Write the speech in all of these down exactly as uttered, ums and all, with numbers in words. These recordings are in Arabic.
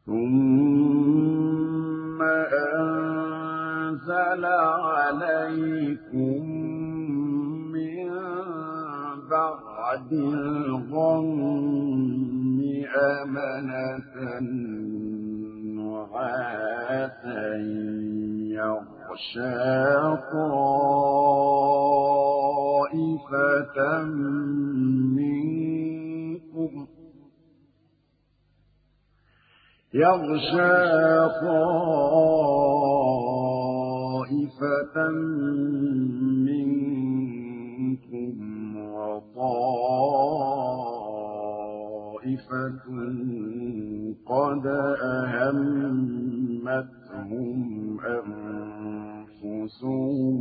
ثم أنزل عليكم من بعد الغم أمنة نعاسا يغشى طائفة منكم يغشى طائفة منكم وطائفة قد أهمتهم أنفسهم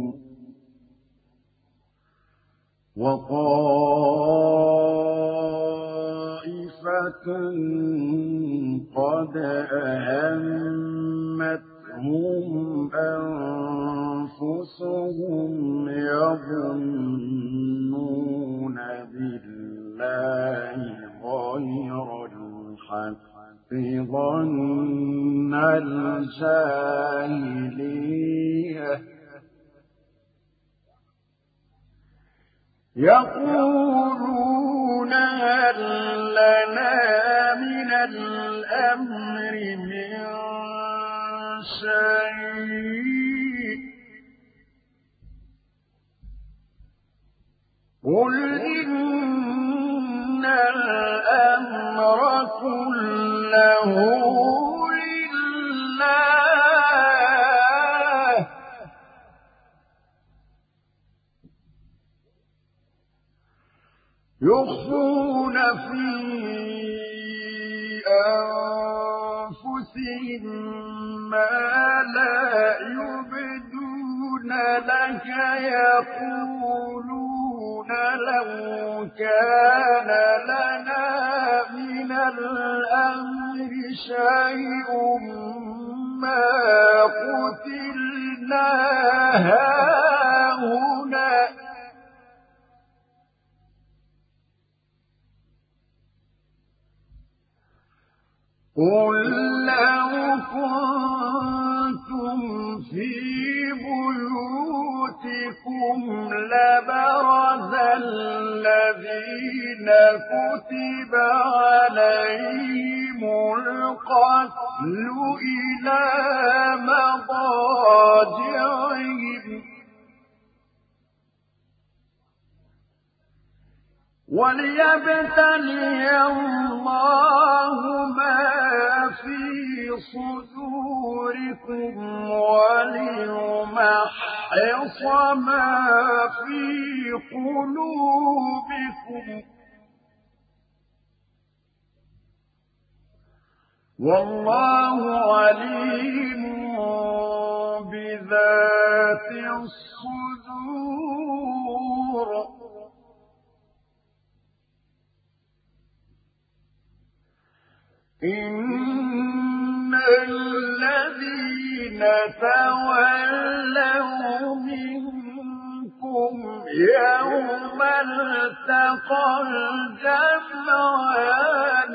وطائفة قد أهمتهم أنفسهم يظنون بالله غير الحق ظن الجاهلية يقولون هل لنا من الأمر من شيء قل إن الأمر كله لله يخفون في أنفسهم ما لا يبدون لك يقولون لو كان لنا من الأمر شيء ما قتلنا هاهنا قل لو كنتم في بيوتكم لبرز الذين كتب عليهم القتل إلى مضاجعهم وليبتلي الله ما في صدوركم وليمحص ما في قلوبكم والله عليم بذات الصدور إن الذين تولوا منكم يوم التقى الجمعان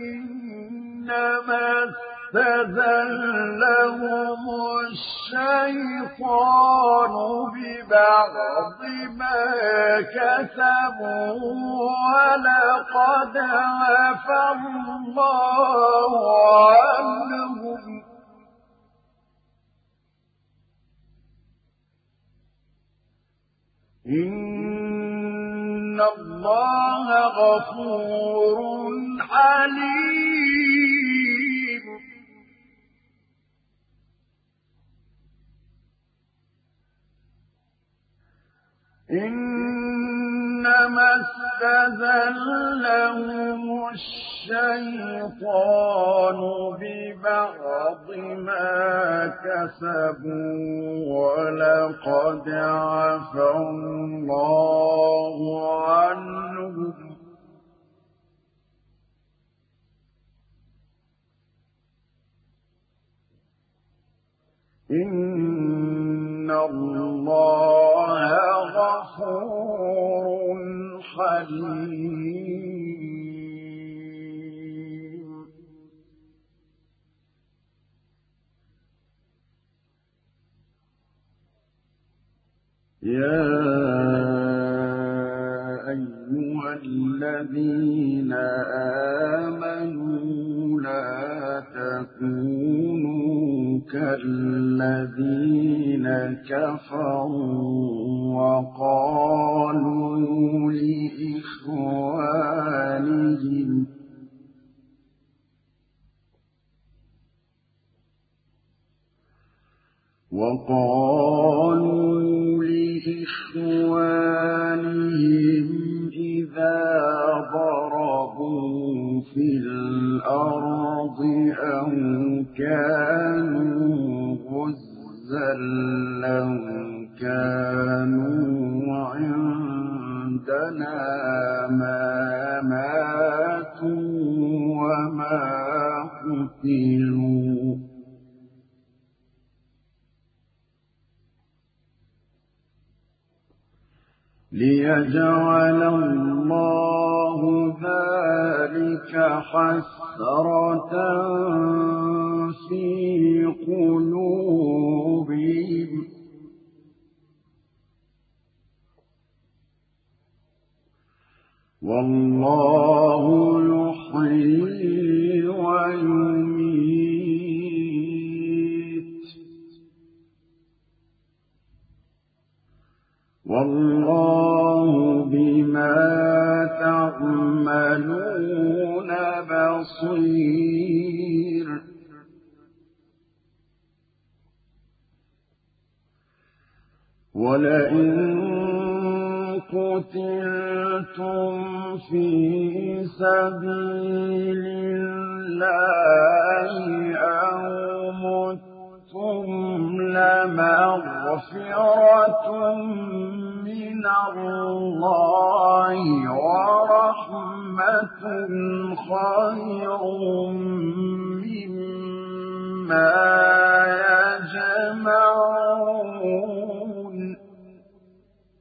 إنما استزلهم الشيطان ببعض ما كسبوا ولقد عفا الله عنهم إن الله غفور حليم إنما استزلهم الشيطان ببعض ما كسبوا ولقد عفا الله عنهم إن الله غفور حليم يا أيها الذين آمنوا لا تكونوا كالذين كفروا وقالوا لإخوانهم وقالوا لإخوانهم إذا ضربوا في الأرض أو كانوا غزا لو كانوا عندنا ما ماتوا وما قتلوا ليجعل الله ذلك حسرة في قلوبهم والله يحيي ويميت والله بما تعملون بصير ولئن قتلتم في سبيل الله أو متم لمغفرة من الله ورحمة خير مما يجمعون